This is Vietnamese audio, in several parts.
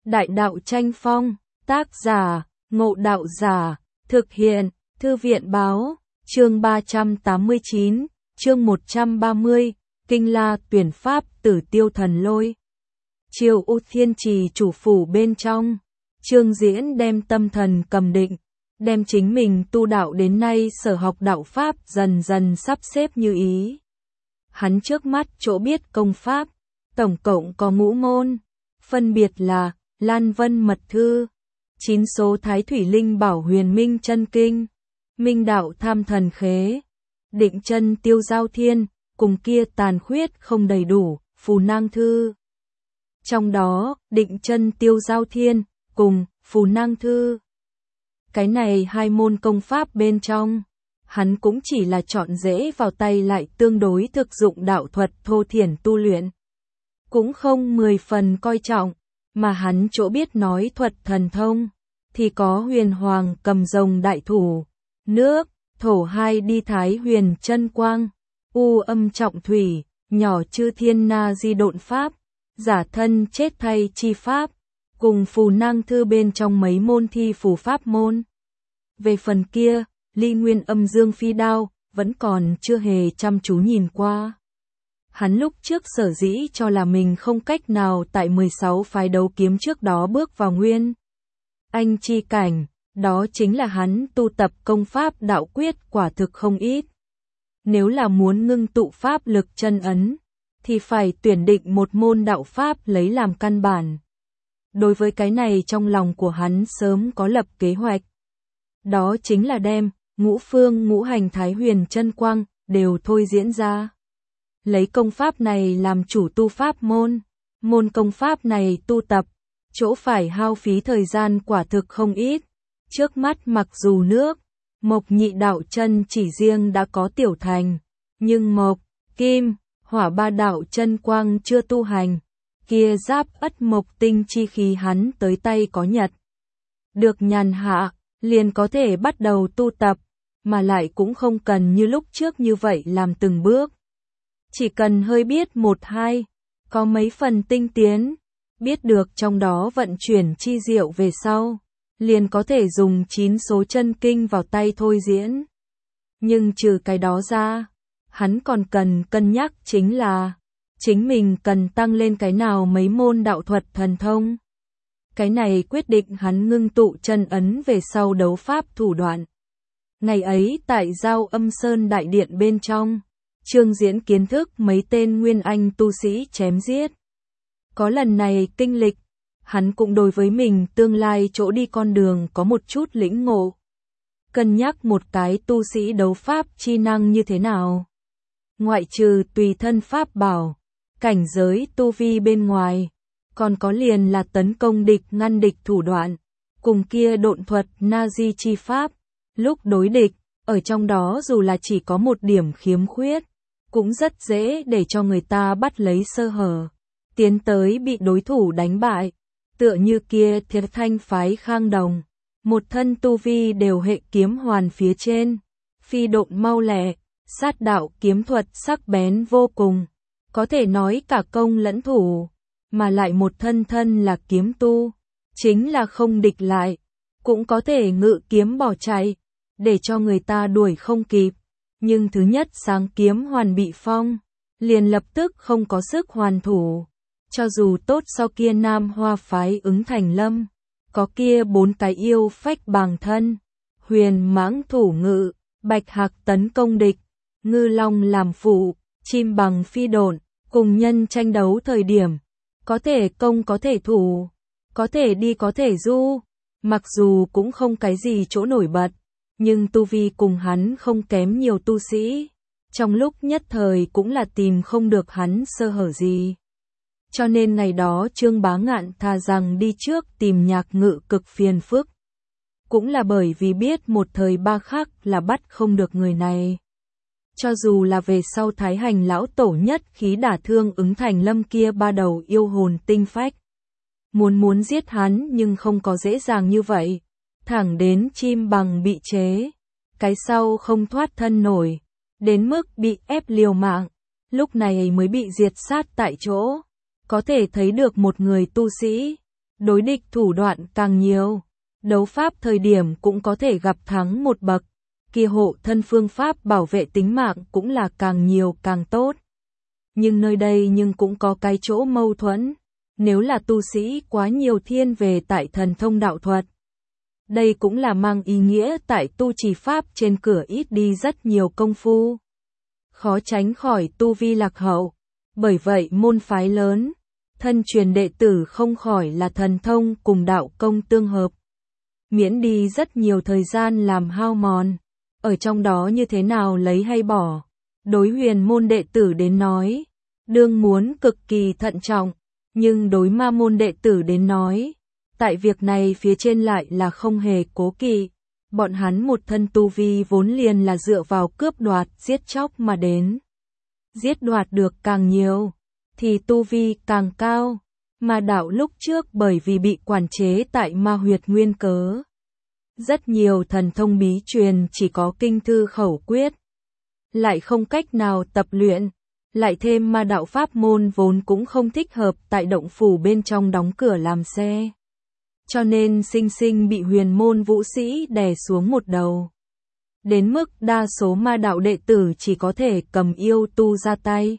Đại đạo tranh phong, tác giả, Ngộ Đạo Giả, thực hiện, Thư viện báo, chương 389, chương 130, Kinh La tuyển pháp Tử Tiêu Thần Lôi. Triều U Thiên Trì chủ phủ bên trong, Trương Diễn đem tâm thần cầm định, đem chính mình tu đạo đến nay sở học đạo pháp dần dần sắp xếp như ý. Hắn trước mắt chỗ biết công pháp, tổng cộng có ngũ môn, phân biệt là Lan Vân Mật Thư, 9 số Thái Thủy Linh Bảo Huyền Minh Chân Kinh, Minh Đạo Tham Thần Khế, Định Chân Tiêu Giao Thiên, cùng kia tàn khuyết không đầy đủ, Phù Nang Thư. Trong đó, Định Chân Tiêu Giao Thiên, cùng Phù Nang Thư. Cái này hai môn công pháp bên trong, hắn cũng chỉ là chọn dễ vào tay lại tương đối thực dụng đạo thuật thô thiển tu luyện. Cũng không 10 phần coi trọng, mà hắn chỗ biết nói thuật thần thông, thì có huyền hoàng cầm rồng đại thủ, nước, thổ hai đi thái huyền chân quang, u âm trọng thủy, nhỏ chư thiên na di độn pháp, giả thân chết thay chi pháp, cùng Phù Nang Thư bên trong mấy môn thi phù pháp môn. Về phần kia, Ly Nguyên Âm Dương Phi Đao, vẫn còn chưa hề chăm chú nhìn qua. Hắn lúc trước sở dĩ cho là mình không cách nào tại 16 phái đấu kiếm trước đó bước vào nguyên anh chi cảnh, đó chính là hắn tu tập công pháp đạo quyết quả thực không ít. Nếu là muốn ngưng tụ pháp lực chân ấn, thì phải tuyển định một môn đạo pháp lấy làm căn bản. Đối với cái này trong lòng của hắn sớm có lập kế hoạch. Đó chính là đem ngũ phương ngũ hành thái huyền chân quang đều thôi diễn ra. Lấy công pháp này làm chủ tu pháp môn. Môn công pháp này tu tập, chỗ phải hao phí thời gian quả thực không ít. Trước mắt mặc dù nước, mộc nhị đạo chân chỉ riêng đã có tiểu thành, nhưng mộc, kim, hỏa ba đạo chân quang chưa tu hành. Kia giáp ất mộc tinh chi khí hắn tới tay có nhật. Được nhàn hạ, liền có thể bắt đầu tu tập, mà lại cũng không cần như lúc trước như vậy làm từng bước. Chỉ cần hơi biết một hai, có mấy phần tinh tiến, biết được trong đó vận chuyển chi diệu về sau, liền có thể dùng 9 số chân kinh vào tay thôi diễn. Nhưng trừ cái đó ra, hắn còn cần cân nhắc chính là, chính mình cần tăng lên cái nào mấy môn đạo thuật thần thông. Cái này quyết định hắn ngưng tụ chân ấn về sau đấu pháp thủ đoạn. Ngày ấy tại Giao Âm Sơn Đại Điện bên trong, Trương Diễn kiến thức mấy tên nguyên anh tu sĩ chém giết. Có lần này kinh lịch, hắn cũng đối với mình tương lai chỗ đi con đường có một chút lĩnh ngộ. Cân nhắc một cái tu sĩ đấu pháp chi năng như thế nào. Ngoại trừ tùy thân pháp bảo, cảnh giới tu vi bên ngoài, còn có liền là tấn công địch ngăn địch thủ đoạn, cùng kia độn thuật na di chi pháp, lúc đối địch, ở trong đó dù là chỉ có một điểm khiếm khuyết, cũng rất dễ để cho người ta bắt lấy sơ hở, tiến tới bị đối thủ đánh bại, tựa như kia Thiệt Thanh phái Khang Đồng, một thân tu vi đều hệ kiếm hoàn phía trên, phi độn mau lẹ, sát đạo kiếm thuật sắc bén vô cùng, có thể nói cả công lẫn thủ, mà lại một thân thân là kiếm tu, chính là không địch lại, cũng có thể ngự kiếm bỏ chạy, để cho người ta đuổi không kịp. Nhưng thứ nhất sáng kiếm hoàn bị phong, liền lập tức không có sức hoàn thủ. Cho dù tốt sau kia Nam Hoa phái Ứng Thành Lâm, có kia 4 cái yêu phách bàng thân, huyền mãng thủ ngự, bạch hạc tấn công địch, ngư long làm phụ, chim bằng phi độn, cùng nhân tranh đấu thời điểm, có thể công có thể thủ, có thể đi có thể du, mặc dù cũng không cái gì chỗ nổi bật. Nhưng tu vi cùng hắn không kém nhiều tu sĩ, trong lúc nhất thời cũng là tìm không được hắn sơ hở gì. Cho nên ngày đó Trương Bá Ngạn thà rằng đi trước tìm Nhạc Ngự cực phiền phức. Cũng là bởi vì biết một thời ba khắc là bắt không được người này. Cho dù là về sau Thái Hành lão tổ nhất khí đả thương Ứng Thành Lâm kia ba đầu yêu hồn tinh phách. Muốn giết hắn nhưng không có dễ dàng như vậy. Thẳng đến chim bằng bị chế, cái sau không thoát thân nổi, đến mức bị ép liều mạng, lúc này mới bị diệt sát tại chỗ. Có thể thấy được một người tu sĩ, đối địch thủ đoạn càng nhiều, đấu pháp thời điểm cũng có thể gặp thắng một bậc, kia hộ thân phương pháp bảo vệ tính mạng cũng là càng nhiều càng tốt. Nhưng nơi đây nhưng cũng có cái chỗ mâu thuẫn, nếu là tu sĩ quá nhiều thiên về tại thần thông đạo thuật. Đây cũng là mang ý nghĩa tại tu trì pháp trên cửa ít đi rất nhiều công phu. Khó tránh khỏi tu vi lạc hậu, bởi vậy môn phái lớn, thân truyền đệ tử không khỏi là thần thông cùng đạo công tương hợp. Miễn đi rất nhiều thời gian làm hao mòn, ở trong đó như thế nào lấy hay bỏ. Đối huyền môn đệ tử đến nói, đương muốn cực kỳ thận trọng, nhưng đối ma môn đệ tử đến nói, tại việc này phía trên lại là không hề cố kỵ. Bọn hắn một thân tu vi vốn liền là dựa vào cướp đoạt, giết chóc mà đến. Giết đoạt được càng nhiều, thì tu vi càng cao. Ma đạo lúc trước bởi vì bị quản chế tại ma huyệt nguyên cớ. Rất nhiều thần thông bí truyền chỉ có kinh thư khẩu quyết. Lại không cách nào tập luyện. Lại thêm ma đạo pháp môn vốn cũng không thích hợp tại động phủ bên trong đóng cửa làm xe. Cho nên sinh sinh bị huyền môn vũ sĩ đè xuống một đầu. Đến mức đa số ma đạo đệ tử chỉ có thể cầm yêu tu ra tay.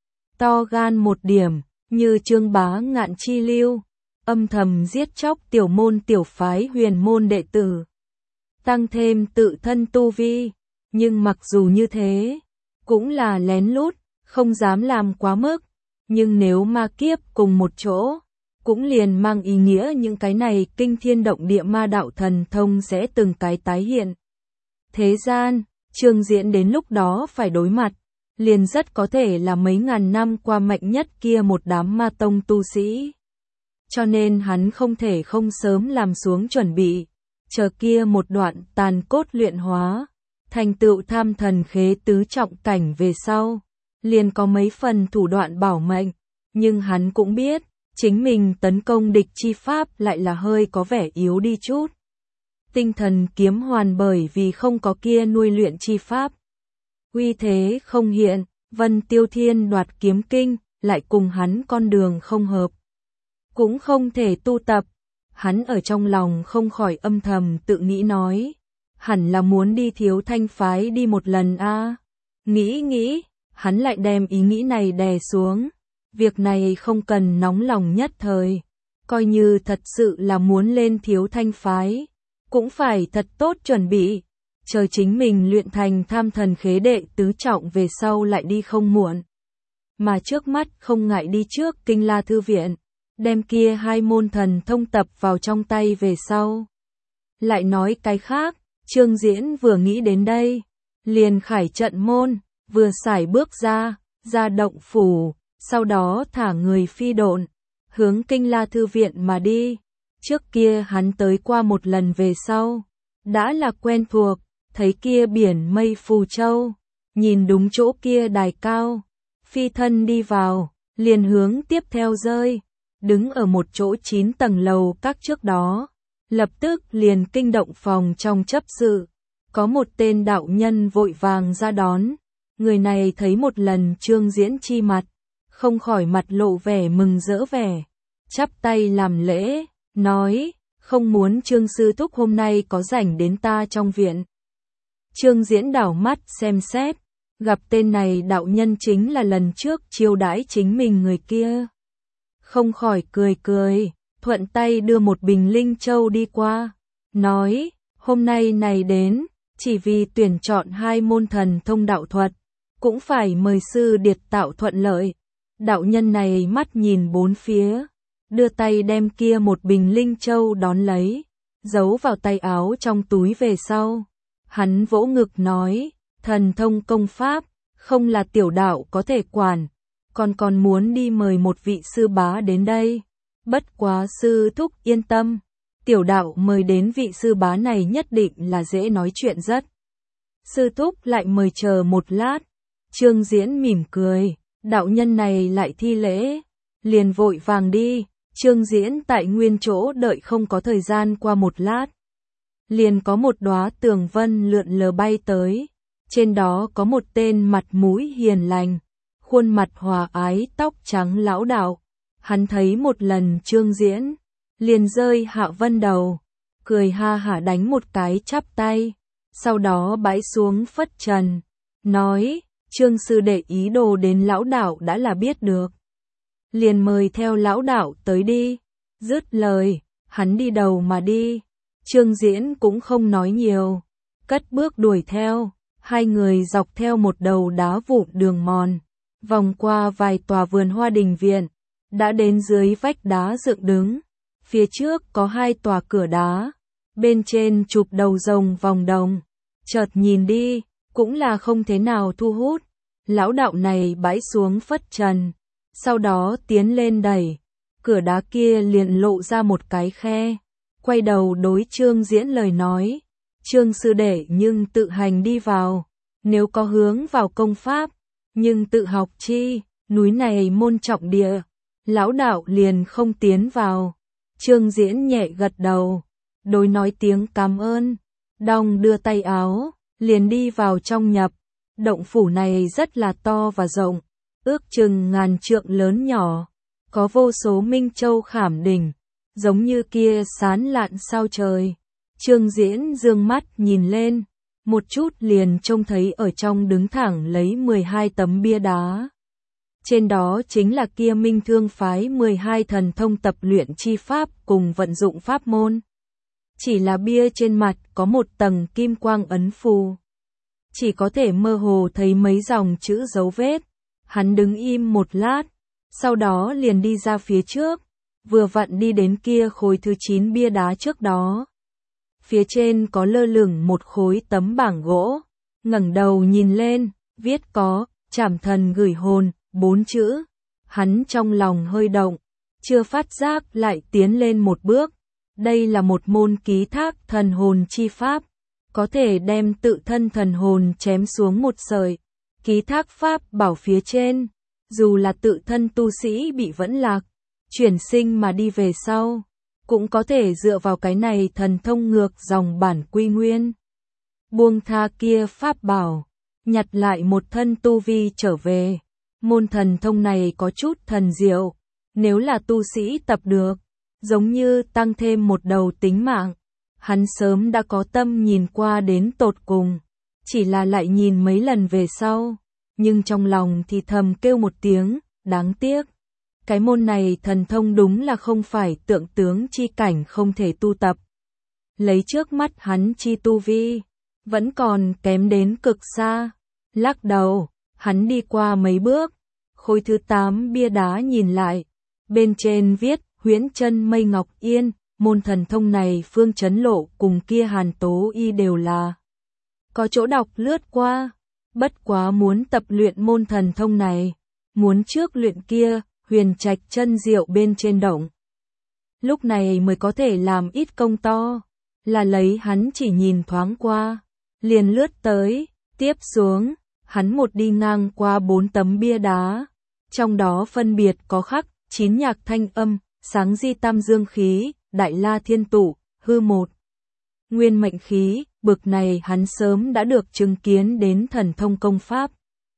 To gan một điểm, như Trương Bá Ngạn chi lưu, âm thầm giết chóc tiểu môn tiểu phái huyền môn đệ tử. Tăng thêm tự thân tu vi, nhưng mặc dù như thế, cũng là lén lút, không dám làm quá mức. Nhưng nếu ma kiếp cùng một chỗ, cũng liền mang ý nghĩa những cái này kinh thiên động địa ma đạo thần thông sẽ từng cái tái hiện. Thế gian, Trương Diễn đến lúc đó phải đối mặt, liền rất có thể là mấy ngàn năm qua mạnh nhất kia một đám ma tông tu sĩ. Cho nên hắn không thể không sớm làm xuống chuẩn bị, chờ kia một đoạn tàn cốt luyện hóa, thành tựu tham thần khế tứ trọng cảnh về sau, liền có mấy phần thủ đoạn bảo mệnh, nhưng hắn cũng biết, chính mình tấn công địch chi pháp lại là hơi có vẻ yếu đi chút. Tinh thần kiếm hoàn bởi vì không có kia nuôi luyện chi pháp. Uy thế không hiện, Vân Tiêu Thiên đoạt kiếm kinh, lại cùng hắn con đường không hợp. Cũng không thể tu tập. Hắn ở trong lòng không khỏi âm thầm tự nghĩ nói. Hẳn là muốn đi Thiếu Thanh phái đi một lần a. Nghĩ, hắn lại đem ý nghĩ này đè xuống. Việc này không cần nóng lòng nhất thời. Coi như thật sự là muốn lên Thiếu Thanh phái, cũng phải thật tốt chuẩn bị. Chờ chính mình luyện thành tham thần khế đệ tứ trọng về sau lại đi không muộn. Mà trước mắt không ngại đi trước Kinh La Thư Viện, đem kia hai môn thần thông tập vào trong tay về sau. Lại nói cái khác, Trương Diễn vừa nghĩ đến đây, liền khải trận môn, vừa sải bước ra động phủ, sau đó thả người phi độn, hướng Kinh La Thư Viện mà đi. Trước kia hắn tới qua một lần về sau, đã là quen thuộc, thấy kia biển mây phù châu, nhìn đúng chỗ kia đài cao, phi thân đi vào, liền hướng tiếp theo rơi, đứng ở một chỗ 9 tầng lầu các trước đó, lập tức liền kinh động phòng trong chấp sự, có một tên đạo nhân vội vàng ra đón, người này thấy một lần Trương Diễn chi mặt, không khỏi mặt lộ vẻ mừng rỡ vẻ, chắp tay làm lễ, nói, không muốn Trương sư thúc hôm nay có rảnh đến ta trong viện. Trương Diễn đảo mắt xem xét, gặp tên này đạo nhân chính là lần trước chiêu đãi chính mình người kia. Không khỏi cười, thuận tay đưa một bình linh châu đi qua, nói, hôm nay này đến, chỉ vì tuyển chọn hai môn thần thông đạo thuật, cũng phải mời sư điệt tạo thuận lợi. Đạo nhân này mắt nhìn bốn phía, đưa tay đem kia một bình linh châu đón lấy, giấu vào tay áo trong túi về sau. Hắn vỗ ngực nói, thần thông công pháp, không là tiểu đạo có thể quản, còn muốn đi mời một vị sư bá đến đây. Bất quá sư thúc yên tâm, tiểu đạo mời đến vị sư bá này nhất định là dễ nói chuyện rất. Sư thúc lại mời chờ một lát, Trương Diễn mỉm cười, đạo nhân này lại thi lễ, liền vội vàng đi. Trương Diễn tại nguyên chỗ đợi không có thời gian qua một lát, liền có một đóa tường vân lượn lờ bay tới, trên đó có một tên mặt mũi hiền lành, khuôn mặt hòa ái tóc trắng lão đạo. Hắn thấy một lần Trương Diễn, liền rơi Hạ Vân đầu, cười ha hả đánh một cái chắp tay, sau đó bãi xuống phất trần, nói, Trương sư đệ ý đồ đến lão đạo đã là biết được. Liền mời theo lão đạo tới đi, dứt lời, hắn đi đầu mà đi, Trương Diễn cũng không nói nhiều, cất bước đuổi theo, hai người dọc theo một đầu đá vụn đường mòn, vòng qua vài tòa vườn hoa đình viện, đã đến dưới vách đá dựng đứng, phía trước có hai tòa cửa đá, bên trên chụp đầu rồng vòng đồng, chợt nhìn đi, cũng là không thế nào thu hút, lão đạo này bãi xuống phất trần, sau đó tiến lên đẩy, cửa đá kia liền lộ ra một cái khe, quay đầu đối Trương Diễn lời nói, Trương sư đệ nhưng tự hành đi vào, nếu có hướng vào công pháp, nhưng tự học chi, núi này môn trọng địa, lão đạo liền không tiến vào. Trương Diễn nhẹ gật đầu, đối nói tiếng cảm ơn, đong đưa tay áo, liền đi vào trong nhập, động phủ này rất là to và rộng, ước chừng ngàn trượng lớn nhỏ, có vô số minh châu khảm đỉnh, giống như kia sán lạn sao trời. Trương Diễn dương mắt nhìn lên, một chút liền trông thấy ở trong đứng thẳng lấy 12 tấm bia đá. Trên đó chính là kia Minh Thương phái 12 thần thông tập luyện chi pháp cùng vận dụng pháp môn. Chỉ là bia trên mặt có một tầng kim quang ấn phù. Chỉ có thể mơ hồ thấy mấy dòng chữ dấu vết. Hắn đứng im một lát, sau đó liền đi ra phía trước, vừa vặn đi đến kia khối thứ 9 bia đá trước đó. Phía trên có lơ lửng một khối tấm bảng gỗ, ngẩng đầu nhìn lên, viết có, Trảm Thần gửi hồn, 4 chữ. Hắn trong lòng hơi động, chưa phát giác lại tiến lên một bước. Đây là một môn ký thác thần hồn chi pháp, có thể đem tự thân thần hồn chém xuống một sợi. Ký thác pháp bảo phía trên, dù là tự thân tu sĩ bị vẫn lạc, chuyển sinh mà đi về sau, cũng có thể dựa vào cái này thần thông ngược dòng bản quy nguyên. Buông tha kia pháp bảo, nhặt lại một thân tu vi trở về. Môn thần thông này có chút thần diệu, nếu là tu sĩ tập được, giống như tăng thêm một đầu tính mạng. Hắn sớm đã có tâm nhìn qua đến tột cùng, chỉ là lại nhìn mấy lần về sau, nhưng trong lòng thì thầm kêu một tiếng, đáng tiếc. Cái môn này thần thông đúng là không phải tượng tướng chi cảnh không thể tu tập. Lấy trước mắt hắn chi tu vi, vẫn còn kém đến cực xa. Lắc đầu, hắn đi qua mấy bước, khối thứ 8 bia đá nhìn lại, bên trên viết, Huyễn Chân Mây Ngọc Yên, môn thần thông này Phương Chấn Lộ cùng kia Hàn Tố Y đều là có chỗ đọc lướt qua, bất quá muốn tập luyện môn thần thông này, muốn trước luyện kia, Huyền Trạch chân diệu bên trên động. Lúc này mới có thể làm ít công to, là lấy hắn chỉ nhìn thoáng qua, liền lướt tới, tiếp xuống, hắn một đi ngang qua 4 tấm bia đá, trong đó phân biệt có khắc 9 nhạc thanh âm, sáng di tam dương khí, đại la thiên tụ, hư một. Nguyên mệnh khí, bực này hắn sớm đã được chứng kiến đến thần thông công pháp.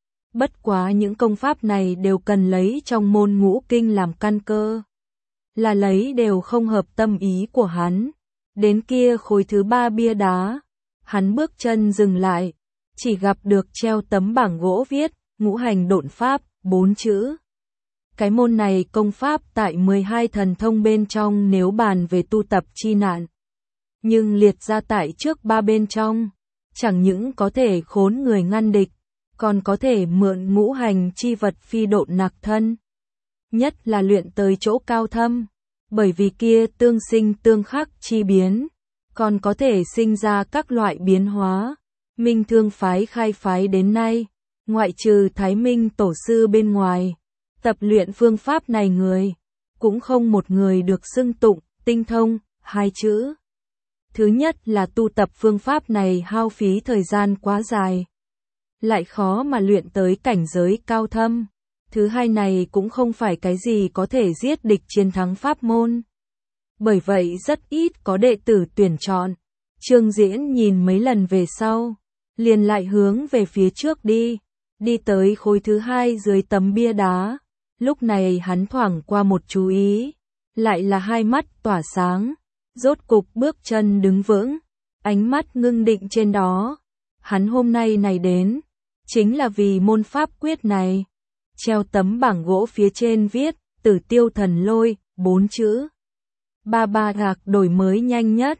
Bất quá những công pháp này đều cần lấy trong môn ngũ kinh làm căn cơ. Là lấy đều không hợp tâm ý của hắn. Đến kia khối thứ 3 bia đá, hắn bước chân dừng lại, chỉ gặp được treo tấm bảng gỗ viết, ngũ hành độn pháp, 4 chữ. Cái môn này công pháp tại 12 thần thông bên trong nếu bàn về tu tập chi nạn. Nhưng liệt ra tại trước 3 bên trong, chẳng những có thể khốn người ngăn địch, còn có thể mượn ngũ hành chi vật phi độn nạc thân. Nhất là luyện tới chỗ cao thâm, bởi vì kia tương sinh tương khắc chi biến, còn có thể sinh ra các loại biến hóa. Minh Thương phái khai phái đến nay, ngoại trừ Thái Minh tổ sư bên ngoài, tập luyện phương pháp này người, cũng không một người được xưng tụng, tinh thông, 2 chữ. Thứ nhất là tu tập phương pháp này hao phí thời gian quá dài, lại khó mà luyện tới cảnh giới cao thâm. Thứ hai này cũng không phải cái gì có thể giết địch chiến thắng pháp môn. Bởi vậy rất ít có đệ tử tuyển chọn. Trương Diễn nhìn mấy lần về sau, liền lại hướng về phía trước đi tới khối thứ 2 dưới tấm bia đá. Lúc này hắn thoảng qua một chú ý, lại là hai mắt tỏa sáng, rốt cục bước chân đứng vững, ánh mắt ngưng định trên đó. Hắn hôm nay này đến, chính là vì môn pháp quyết này. Treo tấm bảng gỗ phía trên viết, Tử Tiêu Thần Lôi, 4 chữ. Ba gạc đổi mới nhanh nhất,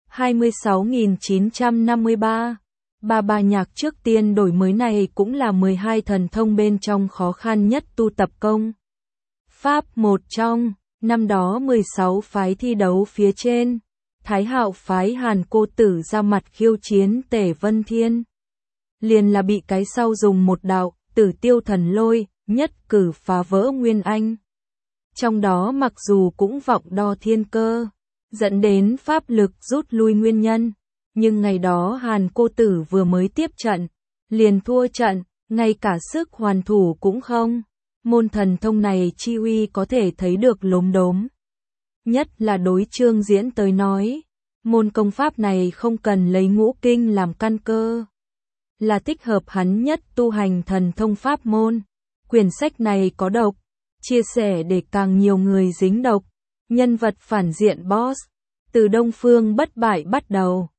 26.953. Ba nhạc trước tiên đổi mới này cũng là 12 thần thông bên trong khó khăn nhất tu tập công. Pháp một trong, năm đó 16 phái thi đấu phía trên, Thái Hạo phái Hàn Cô Tử ra mặt khiêu chiến Tể Vân Thiên. Liền là bị cái sau dùng một đạo, Tử Tiêu Thần Lôi, nhất cử phá vỡ Nguyên Anh. Trong đó mặc dù cũng vọng đo thiên cơ, dẫn đến pháp lực rút lui nguyên nhân, nhưng ngày đó Hàn Cô Tử vừa mới tiếp trận, liền thua trận, ngay cả sức hoàn thủ cũng không. Môn thần thông này chi uy có thể thấy được lốm đốm. Nhất là đối Trương Diễn tới nói, môn công pháp này không cần lấy ngũ kinh làm căn cơ, là thích hợp hắn nhất tu hành thần thông pháp môn. Quyển sách này có độc, chia sẻ để càng nhiều người dính độc. Nhân vật phản diện boss, từ Đông Phương Bất Bại bắt đầu.